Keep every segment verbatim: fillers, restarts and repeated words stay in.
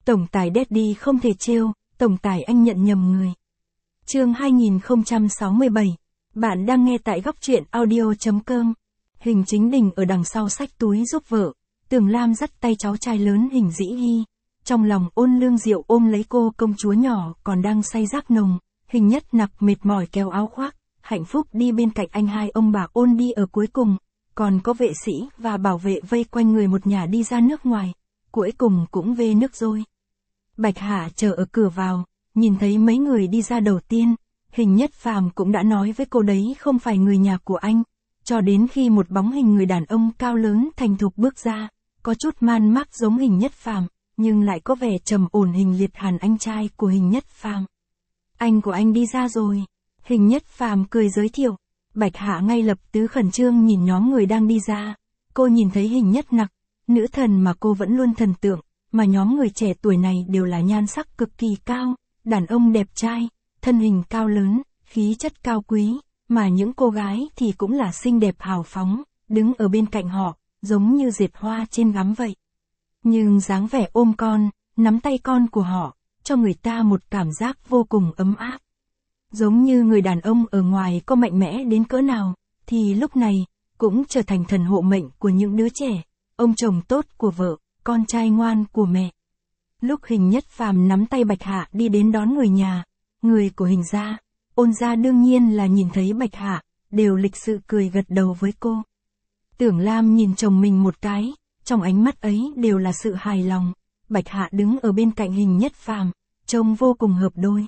Tổng tài Daddy không thể trêu, tổng tài anh nhận nhầm người. Chương hai nghìn không trăm sáu mươi bảy. Bạn đang nghe tại góc truyện audio chấm com. Hình Chính Đình ở đằng sau xách túi giúp vợ. Tường Lam dắt tay cháu trai lớn Hình Dĩ Hy. Trong lòng Ôn Lương Diệu ôm lấy cô công chúa nhỏ còn đang say giác nồng. Hình Nhất Nặc mệt mỏi kéo áo khoác. Hạnh Phúc đi bên cạnh anh hai ông bà Ôn đi ở cuối cùng. Còn có vệ sĩ và bảo vệ vây quanh người một nhà đi ra nước ngoài. Cuối cùng cũng về nước rồi. Bạch Hạ chờ ở cửa vào, nhìn thấy mấy người đi ra đầu tiên. Hình Nhất Phàm cũng đã nói với cô đấy không phải người nhà của anh. Cho đến khi một bóng hình người đàn ông cao lớn thành thục bước ra, có chút man mác giống Hình Nhất Phàm, nhưng lại có vẻ trầm ổn Hình Liệt Hàn anh trai của Hình Nhất Phàm. Anh của anh đi ra rồi. Hình Nhất Phàm cười giới thiệu. Bạch Hạ ngay lập tức khẩn trương nhìn nhóm người đang đi ra. Cô nhìn thấy Hình Nhất Nặc, nữ thần mà cô vẫn luôn thần tượng, mà nhóm người trẻ tuổi này đều là nhan sắc cực kỳ cao, đàn ông đẹp trai, thân hình cao lớn, khí chất cao quý, mà những cô gái thì cũng là xinh đẹp hào phóng, đứng ở bên cạnh họ, giống như dệt hoa trên gấm vậy. Nhưng dáng vẻ ôm con, nắm tay con của họ, cho người ta một cảm giác vô cùng ấm áp. Giống như người đàn ông ở ngoài có mạnh mẽ đến cỡ nào, thì lúc này, cũng trở thành thần hộ mệnh của những đứa trẻ, ông chồng tốt của vợ, con trai ngoan của mẹ. Lúc Hình Nhất Phàm nắm tay Bạch Hạ đi đến đón người nhà, người của Hình gia, Ôn gia đương nhiên là nhìn thấy Bạch Hạ, đều lịch sự cười gật đầu với cô. Tưởng Lam nhìn chồng mình một cái, trong ánh mắt ấy đều là sự hài lòng. Bạch Hạ đứng ở bên cạnh Hình Nhất Phàm, trông vô cùng hợp đôi.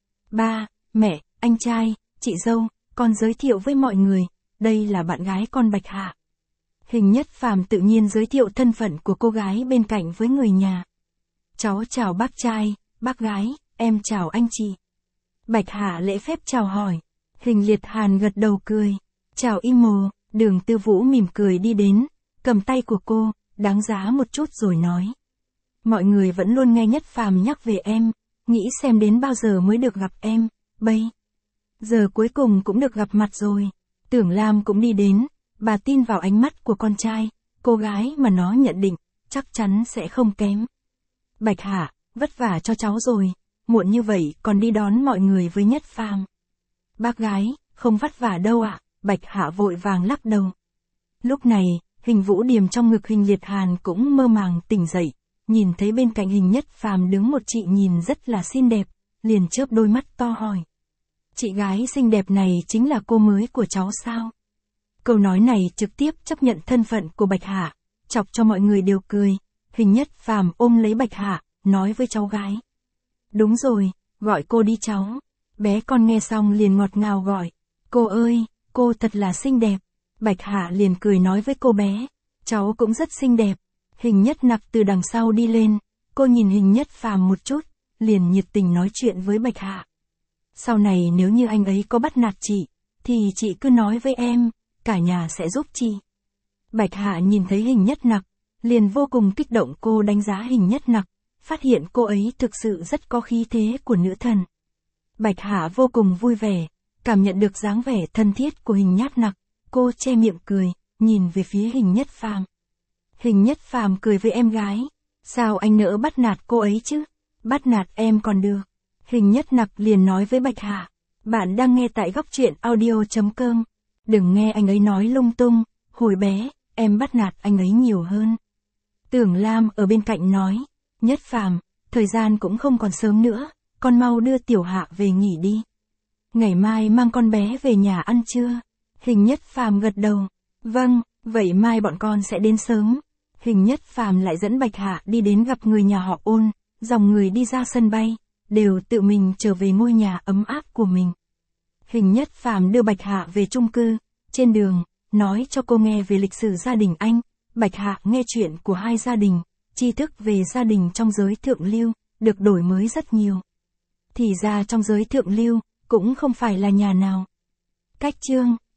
Ba, mẹ, anh trai, chị dâu, con giới thiệu với mọi người, đây là bạn gái con Bạch Hạ. Hình Nhất Phàm tự nhiên giới thiệu thân phận của cô gái bên cạnh với người nhà. Cháu chào bác trai, bác gái, em chào anh chị. Bạch Hạ lễ phép chào hỏi. Hình Liệt Hàn gật đầu cười. Chào Imo. Đường Tư Vũ mỉm cười đi đến, cầm tay của cô, đáng giá một chút rồi nói. Mọi người vẫn luôn nghe Nhất Phàm nhắc về em, nghĩ xem đến bao giờ mới được gặp em, bây giờ cuối cùng cũng được gặp mặt rồi. Tưởng Lam cũng đi đến, bà tin vào ánh mắt của con trai, cô gái mà nó nhận định, chắc chắn sẽ không kém. Bạch Hạ, vất vả cho cháu rồi, muộn như vậy còn đi đón mọi người với Nhất Phàm. Bác gái, không vất vả đâu ạ. Bạch Hạ vội vàng lắc đầu. Lúc này, Hình Vũ Điềm trong ngực Hình Liệt Hàn cũng mơ màng tỉnh dậy, nhìn thấy bên cạnh Hình Nhất Phàm đứng một chị nhìn rất là xinh đẹp, liền chớp đôi mắt to hỏi. Chị gái xinh đẹp này chính là cô mới của cháu sao? Câu nói này trực tiếp chấp nhận thân phận của Bạch Hạ, chọc cho mọi người đều cười. Hình Nhất Phàm ôm lấy Bạch Hạ, nói với cháu gái. Đúng rồi, gọi cô đi cháu. Bé con nghe xong liền ngọt ngào gọi. Cô ơi, cô thật là xinh đẹp. Bạch Hạ liền cười nói với cô bé. Cháu cũng rất xinh đẹp. Hình Nhất Nặc từ đằng sau đi lên. Cô nhìn Hình Nhất Phàm một chút, liền nhiệt tình nói chuyện với Bạch Hạ. Sau này nếu như anh ấy có bắt nạt chị, thì chị cứ nói với em, cả nhà sẽ giúp chị. Bạch Hạ nhìn thấy Hình Nhất Nặc, liền vô cùng kích động. Cô đánh giá Hình Nhất Nặc, phát hiện cô ấy thực sự rất có khí thế của nữ thần. Bạch Hạ vô cùng vui vẻ, cảm nhận được dáng vẻ thân thiết của Hình Nhất Nặc, cô che miệng cười, nhìn về phía Hình Nhất Phàm. Hình Nhất Phàm cười với em gái, sao anh nỡ bắt nạt cô ấy chứ? Bắt nạt em còn được. Hình Nhất Nặc liền nói với Bạch Hạ, bạn đang nghe tại góc truyện audio chấm com. Đừng nghe anh ấy nói lung tung, hồi bé, em bắt nạt anh ấy nhiều hơn. Tưởng Lam ở bên cạnh nói, Nhất Phàm, thời gian cũng không còn sớm nữa, con mau đưa Tiểu Hạ về nghỉ đi. Ngày mai mang con bé về nhà ăn trưa. Hình Nhất Phàm gật đầu, vâng, vậy mai bọn con sẽ đến sớm. Hình Nhất Phàm lại dẫn Bạch Hạ đi đến gặp người nhà họ Ôn, dòng người đi ra sân bay, đều tự mình trở về ngôi nhà ấm áp của mình. Hình Nhất Phàm đưa Bạch Hạ về chung cư, trên đường, nói cho cô nghe về lịch sử gia đình anh. Bạch Hạ nghe chuyện của hai gia đình, tri thức về gia đình trong giới thượng lưu, được đổi mới rất nhiều. Thì ra trong giới thượng lưu, cũng không phải là nhà nào cách chương.